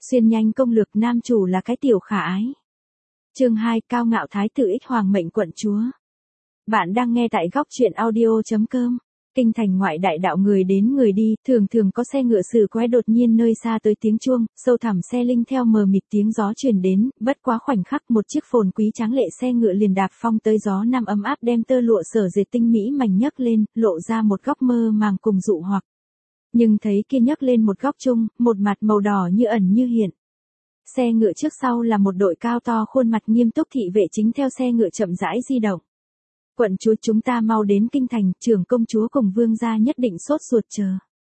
Xuyên nhanh công lược nam chủ là cái tiểu khả ái. Chương 2 Cao ngạo thái tử ích hoàng mệnh quận chúa. Bạn đang nghe tại góc truyện audio.com. Kinh thành ngoại đại đạo người đến người đi, thường thường có xe ngựa sử quái đột nhiên nơi xa tới tiếng chuông, sâu thẳm xe linh theo mờ mịt tiếng gió truyền đến, bất quá khoảnh khắc một chiếc phồn quý tráng lệ xe ngựa liền đạp phong tới gió nam ấm áp đem tơ lụa sở dệt tinh mỹ mảnh nhấc lên, lộ ra một góc mơ màng cùng dụ hoặc. Nhưng thấy kia nhấc lên một góc chung, một mặt màu đỏ như ẩn như hiện. Xe ngựa trước sau là một đội cao to khuôn mặt nghiêm túc thị vệ chính theo xe ngựa chậm rãi di động. Quận chúa chúng ta mau đến kinh thành, trưởng công chúa cùng vương gia nhất định sốt ruột chờ.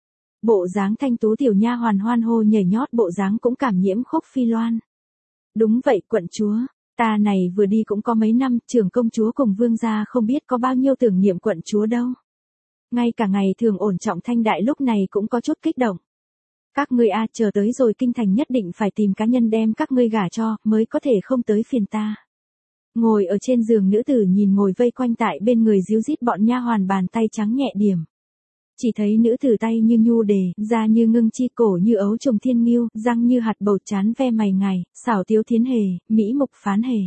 Bộ dáng thanh tú tiểu nha hoàn hoan hô nhảy nhót bộ dáng cũng cảm nhiễm Khúc Phi Loan. Đúng vậy quận chúa, ta này vừa đi cũng có mấy năm, trưởng công chúa cùng vương gia không biết có bao nhiêu tưởng niệm quận chúa đâu. Ngay cả ngày thường ổn trọng thanh đại lúc này cũng có chút kích động. Các ngươi chờ tới rồi kinh thành nhất định phải tìm cá nhân đem các ngươi gả cho, mới có thể không tới phiền ta. Ngồi ở trên giường nữ tử nhìn ngồi vây quanh tại bên người díu dít bọn nha hoàn bàn tay trắng nhẹ điểm. Chỉ thấy nữ tử tay như nhu đề, da như ngưng chi, cổ như ấu trùng thiên nghiêu, răng như hạt bầu, trán ve mày ngài, xảo tiếu thiến hề, mỹ mục phán hề.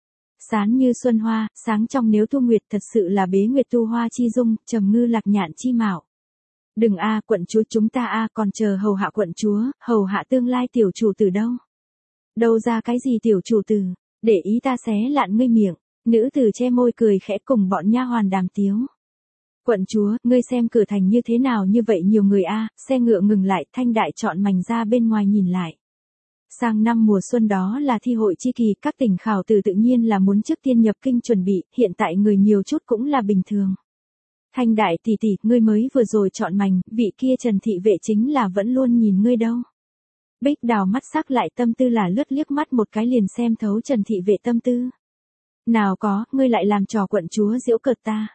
Sán như xuân hoa, sáng trong nếu thu nguyệt, thật sự là bế nguyệt tu hoa chi dung, trầm ngư lạc nhạn chi mạo. Đừng quận chúa chúng ta còn chờ hầu hạ quận chúa, hầu hạ tương lai tiểu chủ tử đâu. Đâu ra cái gì tiểu chủ tử, để ý ta xé lạn ngươi miệng. Nữ tử che môi cười khẽ cùng bọn nha hoàn đàm tiếu. Quận chúa, ngươi xem cửa thành như thế nào như vậy nhiều người xe ngựa ngừng lại, thanh đại chọn mảnh ra bên ngoài nhìn lại. Sang năm mùa xuân đó là thi hội chi kỳ, các tỉnh khảo từ tự nhiên là muốn trước tiên nhập kinh chuẩn bị, hiện tại người nhiều chút cũng là bình thường. Thanh đại tỷ tỷ, ngươi mới vừa rồi chọn mảnh, vị kia Trần thị vệ chính là vẫn luôn nhìn ngươi đâu. Bích Đào mắt sắc lại tâm tư là lướt liếc mắt một cái liền xem thấu Trần thị vệ tâm tư. Nào có, ngươi lại làm trò quận chúa giễu cợt ta.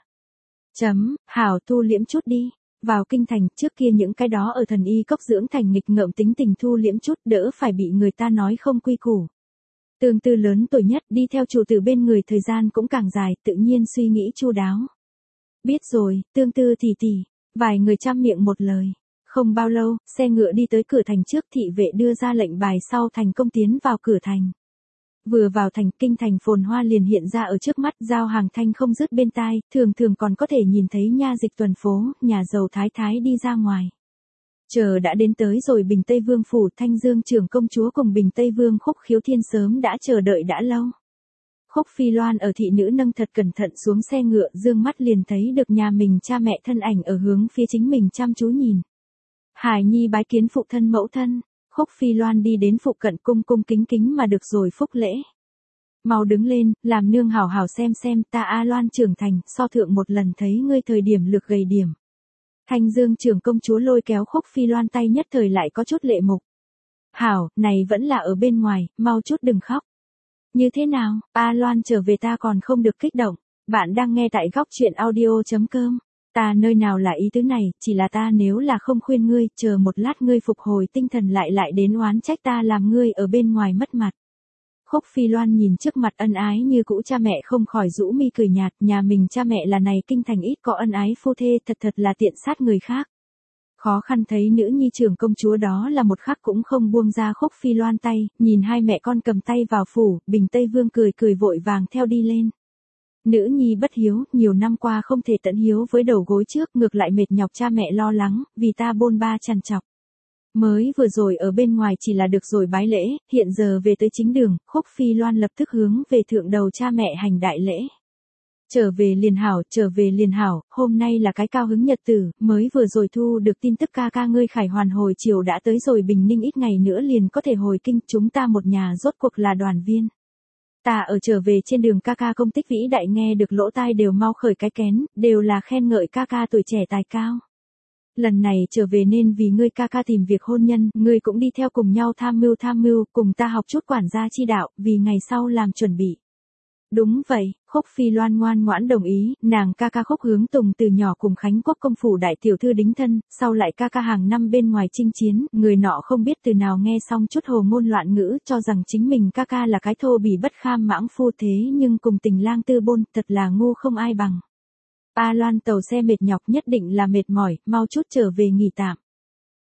Hảo thu liễm chút đi. Vào kinh thành trước kia những cái đó ở thần y cốc dưỡng thành nghịch ngợm tính tình thu liễm chút đỡ phải bị người ta nói không quy củ. Tương tư lớn tuổi nhất đi theo chủ tử bên người thời gian cũng càng dài, tự nhiên suy nghĩ chu đáo. Biết rồi, tương tư tỷ tỷ, vài người chăm miệng một lời. Không bao lâu, xe ngựa đi tới cửa thành trước, thị vệ đưa ra lệnh bài sau thành công tiến vào cửa thành. Vừa vào thành, kinh thành phồn hoa liền hiện ra ở trước mắt, giao hàng thanh không dứt bên tai, thường thường còn có thể nhìn thấy nha dịch tuần phố, nhà giàu thái thái đi ra ngoài. Chờ đã đến tới rồi Bình Tây Vương phủ, Thanh Dương trưởng công chúa cùng Bình Tây Vương Khúc Khiếu Thiên sớm đã chờ đợi đã lâu. Khúc Phi Loan ở thị nữ nâng thật cẩn thận xuống xe ngựa, dương mắt liền thấy được nhà mình cha mẹ thân ảnh ở hướng phía chính mình chăm chú nhìn. Hải nhi bái kiến phụ thân mẫu thân. Khúc Phi Loan đi đến phụ cận cung cung kính kính mà được rồi phúc lễ. Mau đứng lên, làm nương hảo hảo xem ta Loan trưởng thành, so thượng một lần thấy ngươi thời điểm lược gầy điểm. Thanh Dương trưởng công chúa lôi kéo Khúc Phi Loan tay nhất thời lại có chút lệ mục. Hảo, này vẫn là ở bên ngoài, mau chút đừng khóc. Như thế nào, Loan trở về ta còn không được kích động. Bạn đang nghe tại góc truyện audio.com. Ta nơi nào là ý tứ này, chỉ là ta nếu là không khuyên ngươi, chờ một lát ngươi phục hồi tinh thần lại đến oán trách ta làm ngươi ở bên ngoài mất mặt. Khúc Phi Loan nhìn trước mặt ân ái như cũ cha mẹ không khỏi rũ mi cười nhạt, nhà mình cha mẹ là này kinh thành ít có ân ái phu thê, thật là tiện sát người khác. Khó khăn thấy nữ nhi trưởng công chúa đó là một khắc cũng không buông ra Khúc Phi Loan tay, nhìn hai mẹ con cầm tay vào phủ, Bình Tây Vương cười vội vàng theo đi lên. Nữ nhi bất hiếu, nhiều năm qua không thể tận hiếu với đầu gối trước, ngược lại mệt nhọc cha mẹ lo lắng, vì ta bôn ba trằn trọc. Mới vừa rồi ở bên ngoài chỉ là được rồi bái lễ, hiện giờ về tới chính đường, Khúc Phi Loan lập tức hướng về thượng đầu cha mẹ hành đại lễ. Trở về liền hảo, hôm nay là cái cao hứng nhật tử, mới vừa rồi thu được tin tức ca ngươi khải hoàn hồi chiều đã tới rồi Bình Ninh, ít ngày nữa liền có thể hồi kinh, chúng ta một nhà rốt cuộc là đoàn viên. Ta ở trở về trên đường ca công tích vĩ đại nghe được lỗ tai đều mau khởi cái kén, đều là khen ngợi ca tuổi trẻ tài cao. Lần này trở về nên vì ngươi ca tìm việc hôn nhân, ngươi cũng đi theo cùng nhau tham mưu, cùng ta học chút quản gia chi đạo, vì ngày sau làm chuẩn bị. Đúng vậy, Khúc Phi Loan ngoan ngoãn đồng ý, nàng ca Khúc Hướng Tùng từ nhỏ cùng Khánh Quốc công phủ đại tiểu thư đính thân, sau lại ca hàng năm bên ngoài chinh chiến, người nọ không biết từ nào nghe xong chút hồ ngôn loạn ngữ, cho rằng chính mình ca là cái thô bỉ bất kham mãng phu, thế nhưng cùng tình lang tư bôn, thật là ngu không ai bằng. Loan tàu xe mệt nhọc nhất định là mệt mỏi, mau chút trở về nghỉ tạm.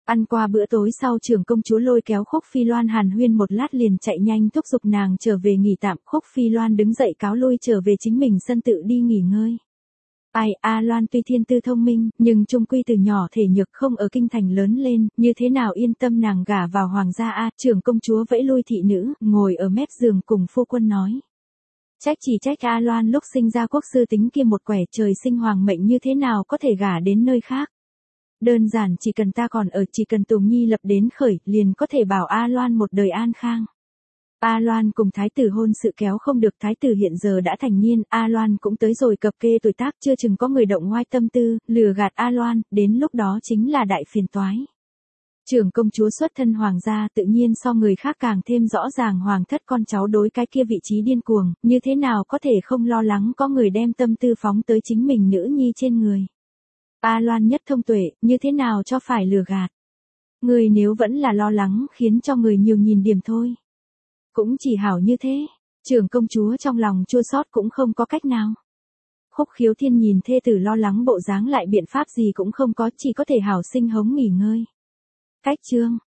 Ăn qua bữa tối sau, trưởng công chúa lôi kéo Khúc Phi Loan hàn huyên một lát liền chạy nhanh thúc giục nàng trở về nghỉ tạm. Khúc Phi Loan đứng dậy cáo lui trở về chính mình sân tự đi nghỉ ngơi. Ai, A Loan tuy thiên tư thông minh, nhưng chung quy từ nhỏ thể nhược không ở kinh thành lớn lên, như thế nào yên tâm nàng gả vào hoàng gia a. Trưởng công chúa vẫy lui thị nữ, ngồi ở mép giường cùng phu quân nói. Chỉ trách A Loan lúc sinh ra quốc sư tính kia một quẻ, trời sinh hoàng mệnh như thế nào có thể gả đến nơi khác. Đơn giản chỉ cần ta còn ở, chỉ cần Tùng Nhi lập đến khởi, liền có thể bảo A Loan một đời an khang. A Loan cùng thái tử hôn sự kéo không được, thái tử hiện giờ đã thành niên, A Loan cũng tới rồi cập kê tuổi tác, chưa chừng có người động ngoai tâm tư, lừa gạt A Loan, đến lúc đó chính là đại phiền toái. Trưởng công chúa xuất thân hoàng gia tự nhiên so người khác càng thêm rõ ràng hoàng thất con cháu đối cái kia vị trí điên cuồng, như thế nào có thể không lo lắng có người đem tâm tư phóng tới chính mình nữ nhi trên người. A Loan nhất thông tuệ, như thế nào cho phải lừa gạt. Người nếu vẫn là lo lắng khiến cho người nhiều nhìn điểm thôi. Cũng chỉ hảo như thế, trưởng công chúa trong lòng chua xót cũng không có cách nào. Khúc Khiếu Thiên nhìn thê tử lo lắng bộ dáng lại biện pháp gì cũng không có, chỉ có thể hảo sinh hống nghỉ ngơi. Cách chương